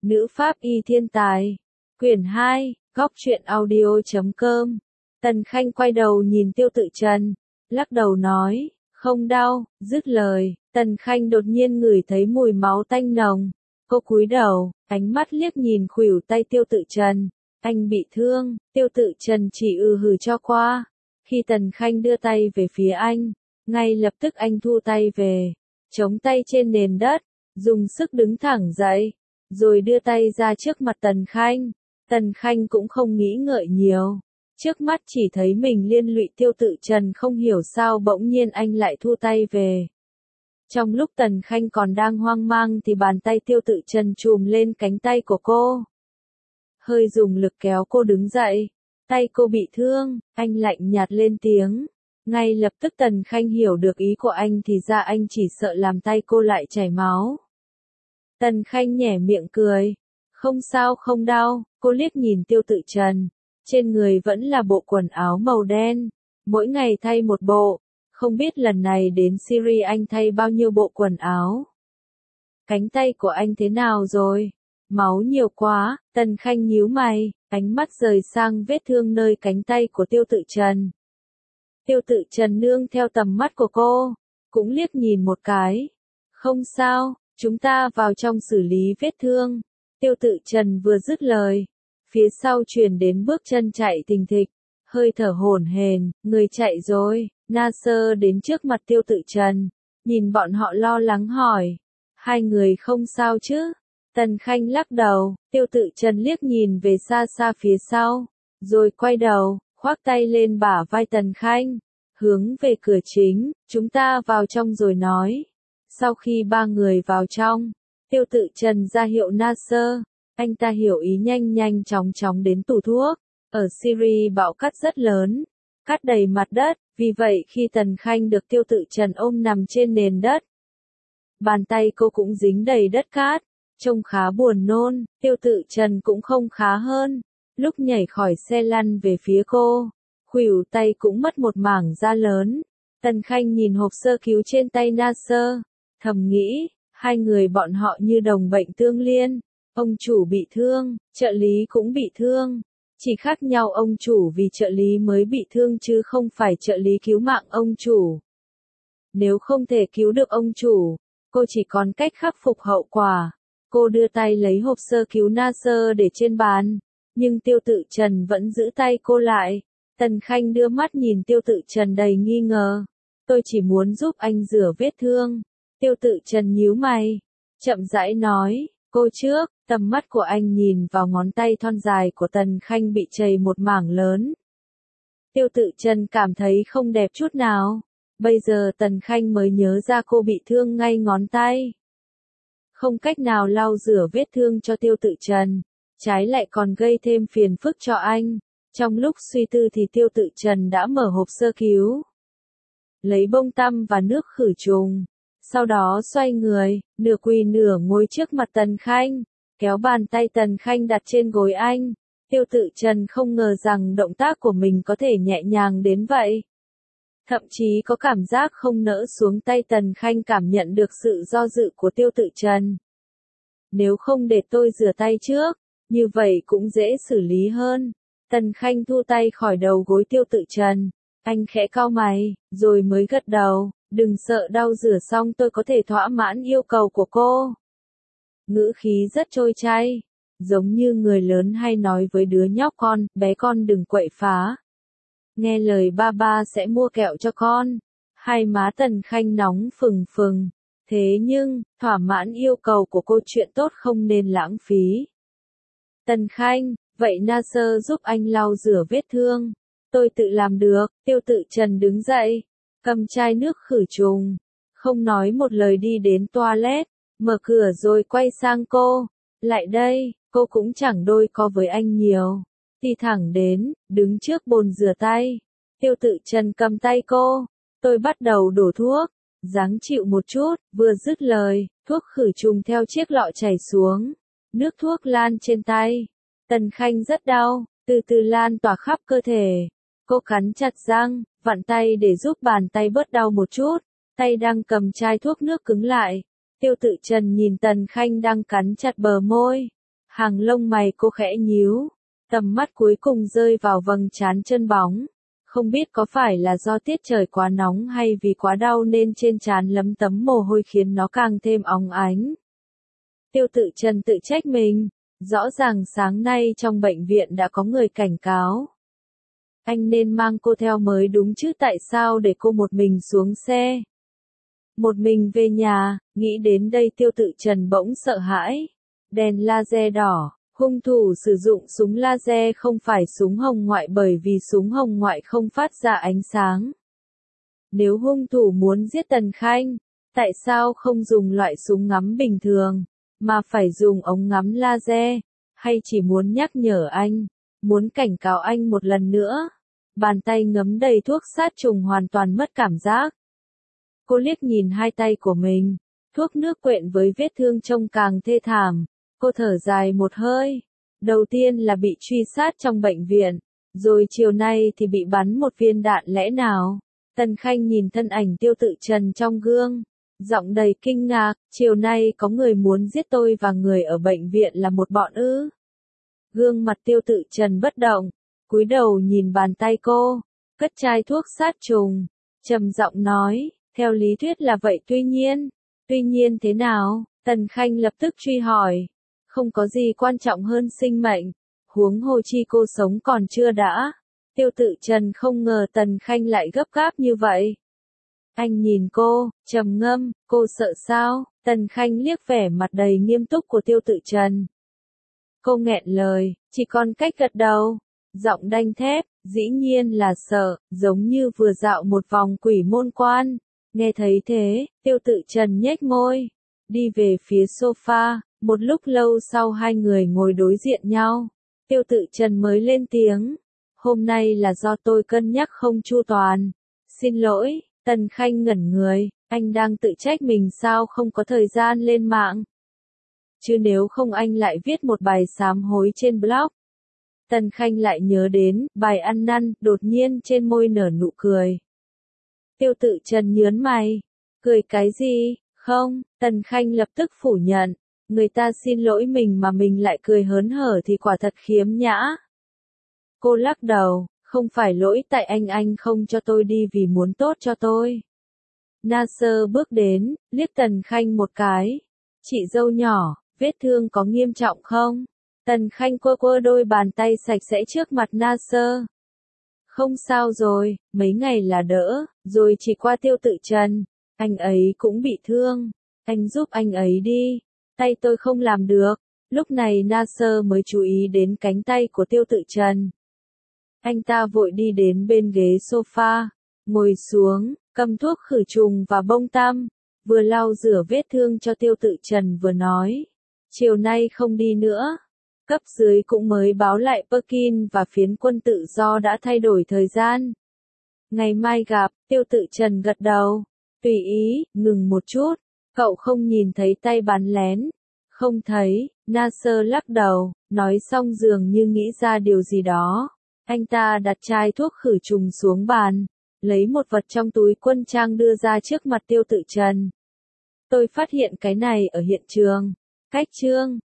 Nữ pháp y thiên tài. Quyển 2, góc truyện audio.com. Tần Khanh quay đầu nhìn Tiêu Tự Trần, lắc đầu nói, không đau, dứt lời, Tần Khanh đột nhiên ngửi thấy mùi máu tanh nồng. Cô cúi đầu, ánh mắt liếc nhìn khuỷu tay Tiêu Tự Trần. Anh bị thương, Tiêu Tự Trần chỉ hừ cho qua. Khi Tần Khanh đưa tay về phía anh, ngay lập tức anh thu tay về, chống tay trên nền đất, dùng sức đứng thẳng dậy, rồi đưa tay ra trước mặt Tần Khanh. Tần Khanh cũng không nghĩ ngợi nhiều, trước mắt chỉ thấy mình liên lụy Tiêu Tự Trần, không hiểu sao bỗng nhiên anh lại thu tay về. Trong lúc Tần Khanh còn đang hoang mang thì bàn tay Tiêu Tự Trần chùm lên cánh tay của cô, hơi dùng lực kéo cô đứng dậy. Tay cô bị thương, anh lạnh nhạt lên tiếng. Ngay lập tức Tần Khanh hiểu được ý của anh, thì ra anh chỉ sợ làm tay cô lại chảy máu. Tần Khanh nhếch miệng cười. Không sao, không đau. Cô liếc nhìn Tiêu Tự Trần. Trên người vẫn là bộ quần áo màu đen. Mỗi ngày thay một bộ. Không biết lần này đến Syria anh thay bao nhiêu bộ quần áo. Cánh tay của anh thế nào rồi? Máu nhiều quá. Tần Khanh nhíu mày, ánh mắt rời sang vết thương nơi cánh tay của Tiêu Tự Trần. Tiêu Tự Trần nương theo tầm mắt của cô, cũng liếc nhìn một cái. Không sao, chúng ta vào trong xử lý vết thương. Tiêu Tự Trần vừa dứt lời, phía sau truyền đến bước chân chạy thình thịch, hơi thở hổn hển. Người chạy rồi. Nasser đến trước mặt Tiêu Tự Trần, nhìn bọn họ lo lắng hỏi, hai người không sao chứ? Tần Khanh lắc đầu. Tiêu Tự Trần liếc nhìn về xa xa phía sau, rồi quay đầu, khoác tay lên bả vai Tần Khanh, hướng về cửa chính. Chúng ta vào trong rồi nói. Sau khi ba người vào trong, Tiêu Tự Trần ra hiệu Nasser. Anh ta hiểu ý, nhanh chóng đến tủ thuốc. Ở Syria bão cát rất lớn, cát đầy mặt đất, vì vậy khi Tần Khanh được Tiêu Tự Trần ôm nằm trên nền đất, bàn tay cô cũng dính đầy đất cát, trông khá buồn nôn. Tiêu Tự Trần cũng không khá hơn, lúc nhảy khỏi xe lăn về phía cô, khuỷu tay cũng mất một mảng da lớn. Tần Khanh nhìn hộp sơ cứu trên tay Nasser, thầm nghĩ, hai người bọn họ như đồng bệnh tương liên. Ông chủ bị thương, trợ lý cũng bị thương. Chỉ khác nhau ông chủ vì trợ lý mới bị thương chứ không phải trợ lý cứu mạng ông chủ. Nếu không thể cứu được ông chủ, cô chỉ còn cách khắc phục hậu quả. Cô đưa tay lấy hộp sơ cứu Nasser để trên bàn, nhưng Tiêu Tự Trần vẫn giữ tay cô lại. Tần Khanh đưa mắt nhìn Tiêu Tự Trần đầy nghi ngờ. Tôi chỉ muốn giúp anh rửa vết thương. Tiêu Tự Trần nhíu mày, chậm rãi nói, cô trước. Tầm mắt của anh nhìn vào ngón tay thon dài của Tần Khanh bị chảy một mảng lớn. Tiêu Tự Trần cảm thấy không đẹp chút nào. Bây giờ Tần Khanh mới nhớ ra cô bị thương ngay ngón tay. Không cách nào lau rửa vết thương cho Tiêu Tự Trần, trái lại còn gây thêm phiền phức cho anh. Trong lúc suy tư thì Tiêu Tự Trần đã mở hộp sơ cứu, lấy bông tăm và nước khử trùng, sau đó xoay người, nửa quỳ nửa ngồi trước mặt Tần Khanh, kéo bàn tay Tần Khanh đặt trên gối anh. Tiêu Tự Trần không ngờ rằng động tác của mình có thể nhẹ nhàng đến vậy. Thậm chí có cảm giác không nỡ xuống tay. Tần Khanh cảm nhận được sự do dự của Tiêu Tự Trần. Nếu không để tôi rửa tay trước, như vậy cũng dễ xử lý hơn. Tần Khanh thu tay khỏi đầu gối Tiêu Tự Trần. Anh khẽ cau mày, rồi mới gật đầu, đừng sợ đau, rửa xong tôi có thể thỏa mãn yêu cầu của cô. Ngữ khí rất trôi chai, giống như người lớn hay nói với đứa nhóc con, bé con đừng quậy phá. Nghe lời ba sẽ mua kẹo cho con. Hai má Tần Khanh nóng phừng phừng. Thế nhưng, thỏa mãn yêu cầu của cô, chuyện tốt không nên lãng phí. Tần Khanh, vậy Nasser giúp anh lau rửa vết thương. Tôi tự làm được. Tiêu Tự Trần đứng dậy, cầm chai nước khử trùng, không nói một lời đi đến toilet, mở cửa rồi quay sang cô. Lại đây. Cô cũng chẳng đôi co với anh nhiều, đi thẳng đến, đứng trước bồn rửa tay. Tiêu Tự Trần cầm tay cô. Tôi bắt đầu đổ thuốc, dáng chịu một chút. Vừa dứt lời, thuốc khử trùng theo chiếc lọ chảy xuống, nước thuốc lan trên tay. Tần Khanh rất đau, từ từ lan tỏa khắp cơ thể. Cô cắn chặt răng, vặn tay để giúp bàn tay bớt đau một chút. Tay đang cầm chai thuốc nước cứng lại. Tiêu Tự Trần nhìn Tần Khanh đang cắn chặt bờ môi, Hàng lông mày cô khẽ nhíu, tầm mắt cuối cùng rơi vào vầng trán chân bóng. Không biết có phải là do tiết trời quá nóng hay vì quá đau nên trên trán lấm tấm mồ hôi khiến nó càng thêm óng ánh. Tiêu Tự Trần tự trách mình, rõ ràng sáng nay trong bệnh viện đã có người cảnh cáo. Anh nên mang cô theo mới đúng chứ, tại sao để cô một mình xuống xe? Một mình về nhà, nghĩ đến đây Tiêu Tự Trần bỗng sợ hãi. Đèn laser đỏ, hung thủ sử dụng súng laser không phải súng hồng ngoại bởi vì súng hồng ngoại không phát ra ánh sáng. Nếu hung thủ muốn giết Tần Khanh, tại sao không dùng loại súng ngắm bình thường, mà phải dùng ống ngắm laser? Hay chỉ muốn nhắc nhở anh, muốn cảnh cáo anh một lần nữa? Bàn tay ngấm đầy thuốc sát trùng hoàn toàn mất cảm giác. Cô liếc nhìn hai tay của mình, thuốc nước quện với vết thương trông càng thê thảm. Cô thở dài một hơi. Đầu tiên là bị truy sát trong bệnh viện, rồi chiều nay thì bị bắn một viên đạn, lẽ nào? Tần Khanh nhìn thân ảnh Tiêu Tự Trần trong gương, giọng đầy kinh ngạc, chiều nay có người muốn giết tôi và người ở bệnh viện là một bọn ư? Gương mặt Tiêu Tự Trần bất động, cúi đầu nhìn bàn tay cô, cất chai thuốc sát trùng, trầm giọng nói, theo lý thuyết là vậy, tuy nhiên thế nào? Tần Khanh lập tức truy hỏi. Không có gì quan trọng hơn sinh mệnh, huống hồ chi cô sống còn chưa đã. Tiêu Tự Trần không ngờ Tần Khanh lại gấp gáp như vậy. Anh nhìn cô, trầm ngâm, cô sợ sao? Tần Khanh liếc vẻ mặt đầy nghiêm túc của Tiêu Tự Trần. Cô nghẹn lời, chỉ còn cách gật đầu. Giọng đanh thép, dĩ nhiên là sợ, giống như vừa dạo một vòng quỷ môn quan. Nghe thấy thế, Tiêu Tự Trần nhếch môi, đi về phía sofa. Một lúc lâu sau hai người ngồi đối diện nhau, Tiêu Tự Trần mới lên tiếng. Hôm nay là do tôi cân nhắc không chu toàn. Xin lỗi. Tần Khanh ngẩn người, anh đang tự trách mình sao không có thời gian lên mạng. Chứ nếu không anh lại viết một bài sám hối trên blog. Tần Khanh lại nhớ đến bài ăn năn, đột nhiên trên môi nở nụ cười. Tiêu Tự Trần nhớn mày. Cười cái gì? Không, Tần Khanh lập tức phủ nhận. Người ta xin lỗi mình mà mình lại cười hớn hở thì quả thật khiếm nhã. Cô lắc đầu, không phải lỗi tại anh không cho tôi đi vì muốn tốt cho tôi. Nasser bước đến, liếc Tần Khanh một cái. Chị dâu nhỏ, vết thương có nghiêm trọng không? Tần Khanh quơ quơ đôi bàn tay sạch sẽ trước mặt Nasser. Không sao rồi, mấy ngày là đỡ, rồi chỉ qua Tiêu Tự Trần. Anh ấy cũng bị thương, anh giúp anh ấy đi. Tay tôi không làm được. Lúc này Nasser mới chú ý đến cánh tay của Tiêu Tự Trần. Anh ta vội đi đến bên ghế sofa, ngồi xuống, cầm thuốc khử trùng và bông tăm, vừa lau rửa vết thương cho Tiêu Tự Trần vừa nói. Chiều nay không đi nữa. Cấp dưới cũng mới báo lại Pekin và phiến quân tự do đã thay đổi thời gian. Ngày mai gặp. Tiêu Tự Trần gật đầu. Tùy ý, ngừng một chút. Cậu không nhìn thấy tay bắn lén. Không thấy. Nasser lắc đầu, nói xong dường như nghĩ ra điều gì đó. Anh ta đặt chai thuốc khử trùng xuống bàn, lấy một vật trong túi quân trang đưa ra trước mặt Tiêu Tự Trần. Tôi phát hiện cái này ở hiện trường. Cách chương